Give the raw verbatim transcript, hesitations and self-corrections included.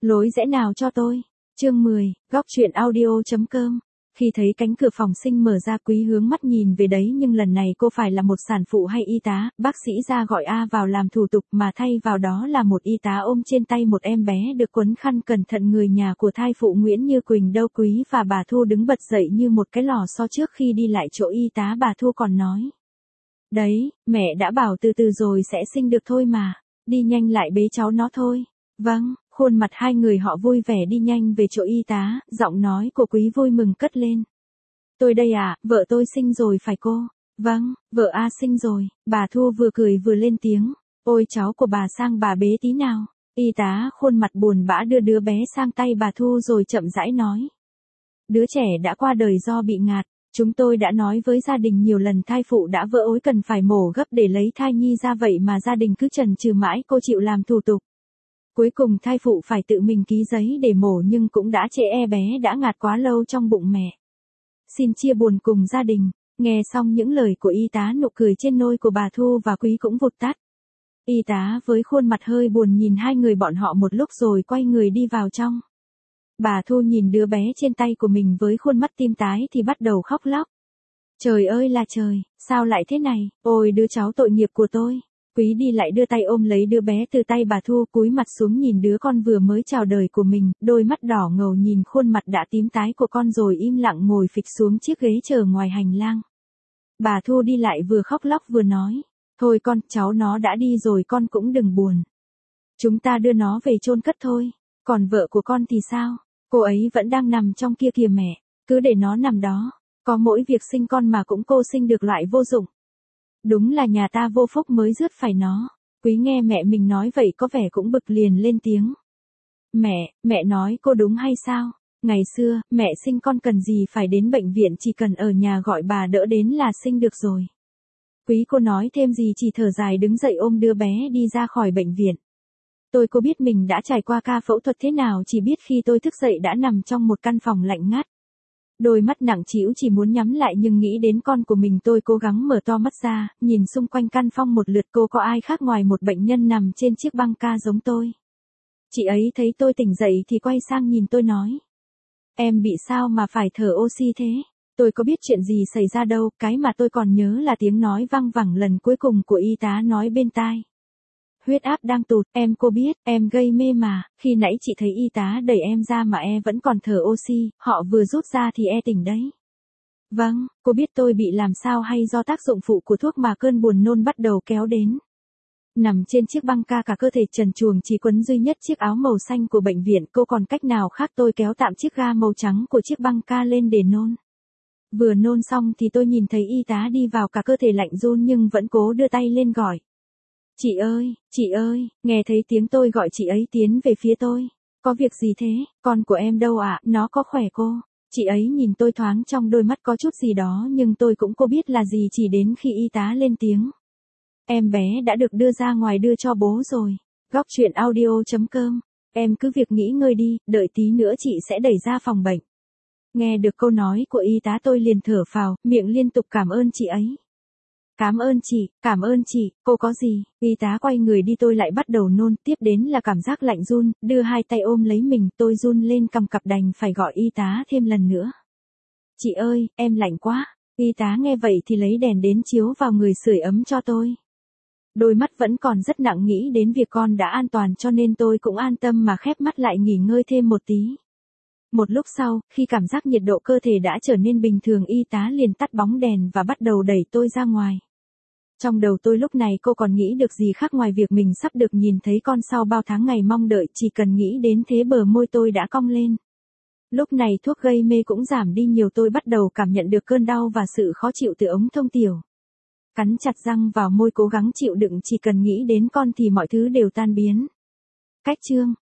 Lối rẽ nào cho tôi? Chương mười, góc truyện audio.com. Khi thấy cánh cửa phòng sinh mở ra, Quý hướng mắt nhìn về đấy, nhưng lần này cô phải là một sản phụ hay y tá, bác sĩ ra gọi A vào làm thủ tục, mà thay vào đó là một y tá ôm trên tay một em bé được quấn khăn cẩn thận. Người nhà của thai phụ Nguyễn Như Quỳnh đâu. Quý và bà Thu đứng bật dậy như một cái lò xo. Trước khi đi lại chỗ y tá, bà Thu còn nói: "Đấy, mẹ đã bảo từ từ rồi sẽ sinh được thôi mà, đi nhanh lại bế cháu nó thôi." "Vâng." Khuôn mặt hai người họ vui vẻ đi nhanh về chỗ y tá, giọng nói của Quý vui mừng cất lên: "Tôi đây à, vợ tôi sinh rồi phải cô?" "Vâng, vợ A sinh rồi." Bà Thu vừa cười vừa lên tiếng: "Ôi cháu của bà sang bà bế tí nào." Y tá khuôn mặt buồn bã đưa đứa bé sang tay bà Thu rồi chậm rãi nói: "Đứa trẻ đã qua đời do bị ngạt. Chúng tôi đã nói với gia đình nhiều lần thai phụ đã vỡ ối cần phải mổ gấp để lấy thai nhi ra, vậy mà gia đình cứ chần chừ mãi, cô chịu làm thủ tục. Cuối cùng thai phụ phải tự mình ký giấy để mổ, nhưng cũng đã trễ, e bé đã ngạt quá lâu trong bụng mẹ. Xin chia buồn cùng gia đình." Nghe xong những lời của y tá, nụ cười trên môi của bà Thu và Quý cũng vụt tắt. Y tá với khuôn mặt hơi buồn nhìn hai người bọn họ một lúc rồi quay người đi vào trong. Bà Thu nhìn đứa bé trên tay của mình với khuôn mắt tím tái thì bắt đầu khóc lóc. "Trời ơi là trời, sao lại thế này, ôi đứa cháu tội nghiệp của tôi." Quý đi lại đưa tay ôm lấy đứa bé từ tay bà Thu, cúi mặt xuống nhìn đứa con vừa mới chào đời của mình, đôi mắt đỏ ngầu nhìn khuôn mặt đã tím tái của con rồi im lặng ngồi phịch xuống chiếc ghế chờ ngoài hành lang. Bà Thu đi lại vừa khóc lóc vừa nói: "Thôi con, cháu nó đã đi rồi, con cũng đừng buồn. Chúng ta đưa nó về chôn cất thôi. Còn vợ của con thì sao? Cô ấy vẫn đang nằm trong kia kìa mẹ, cứ để nó nằm đó. Có mỗi việc sinh con mà cũng cô sinh được loại vô dụng. Đúng là nhà ta vô phúc mới rước phải nó." Quý nghe mẹ mình nói vậy có vẻ cũng bực, liền lên tiếng: "Mẹ, mẹ nói cô đúng hay sao? Ngày xưa, mẹ sinh con cần gì phải đến bệnh viện, chỉ cần ở nhà gọi bà đỡ đến là sinh được rồi." Quý cô nói thêm gì chỉ thở dài đứng dậy ôm đứa bé đi ra khỏi bệnh viện. "Tôi có biết mình đã trải qua ca phẫu thuật thế nào, chỉ biết khi tôi thức dậy đã nằm trong một căn phòng lạnh ngắt. Đôi mắt nặng trĩu chỉ muốn nhắm lại, nhưng nghĩ đến con của mình tôi cố gắng mở to mắt ra, nhìn xung quanh căn phòng một lượt, cô có ai khác ngoài một bệnh nhân nằm trên chiếc băng ca giống tôi. Chị ấy thấy tôi tỉnh dậy thì quay sang nhìn tôi nói: Em bị sao mà phải thở oxy thế? Tôi có biết chuyện gì xảy ra đâu, cái mà tôi còn nhớ là tiếng nói văng vẳng lần cuối cùng của y tá nói bên tai: Huyết áp đang tụt, em cô biết, em gây mê mà, khi nãy chị thấy y tá đẩy em ra mà e vẫn còn thở oxy, họ vừa rút ra thì e tỉnh đấy. Vâng, cô biết tôi bị làm sao hay do tác dụng phụ của thuốc mà cơn buồn nôn bắt đầu kéo đến. Nằm trên chiếc băng ca cả cơ thể trần truồng, chỉ quấn duy nhất chiếc áo màu xanh của bệnh viện, cô còn cách nào khác, tôi kéo tạm chiếc ga màu trắng của chiếc băng ca lên để nôn. Vừa nôn xong thì tôi nhìn thấy y tá đi vào, cả cơ thể lạnh run nhưng vẫn cố đưa tay lên gọi. Chị ơi, chị ơi, nghe thấy tiếng tôi gọi chị ấy tiến về phía tôi. Có việc gì thế, con của em đâu ạ, à? Nó có khỏe cô? Chị ấy nhìn tôi thoáng trong đôi mắt có chút gì đó nhưng tôi cũng không biết là gì, chỉ đến khi y tá lên tiếng. Em bé đã được đưa ra ngoài đưa cho bố rồi. Góc truyện audio.com. Em cứ việc nghỉ ngơi đi, đợi tí nữa chị sẽ đẩy ra phòng bệnh. Nghe được câu nói của y tá tôi liền thở phào, miệng liên tục cảm ơn chị ấy. Cảm ơn chị, cảm ơn chị, cô có gì? Y tá quay người đi, tôi lại bắt đầu nôn, tiếp đến là cảm giác lạnh run, đưa hai tay ôm lấy mình, tôi run lên cầm cặp đành phải gọi y tá thêm lần nữa. Chị ơi, em lạnh quá. Y tá nghe vậy thì lấy đèn đến chiếu vào người sưởi ấm cho tôi. Đôi mắt vẫn còn rất nặng, nghĩ đến việc con đã an toàn cho nên tôi cũng an tâm mà khép mắt lại nghỉ ngơi thêm một tí. Một lúc sau, khi cảm giác nhiệt độ cơ thể đã trở nên bình thường, y tá liền tắt bóng đèn và bắt đầu đẩy tôi ra ngoài. Trong đầu tôi lúc này cô còn nghĩ được gì khác ngoài việc mình sắp được nhìn thấy con sau bao tháng ngày mong đợi, chỉ cần nghĩ đến thế bờ môi tôi đã cong lên. Lúc này thuốc gây mê cũng giảm đi nhiều, tôi bắt đầu cảm nhận được cơn đau và sự khó chịu từ ống thông tiểu. Cắn chặt răng vào môi cố gắng chịu đựng, chỉ cần nghĩ đến con thì mọi thứ đều tan biến. Cách chương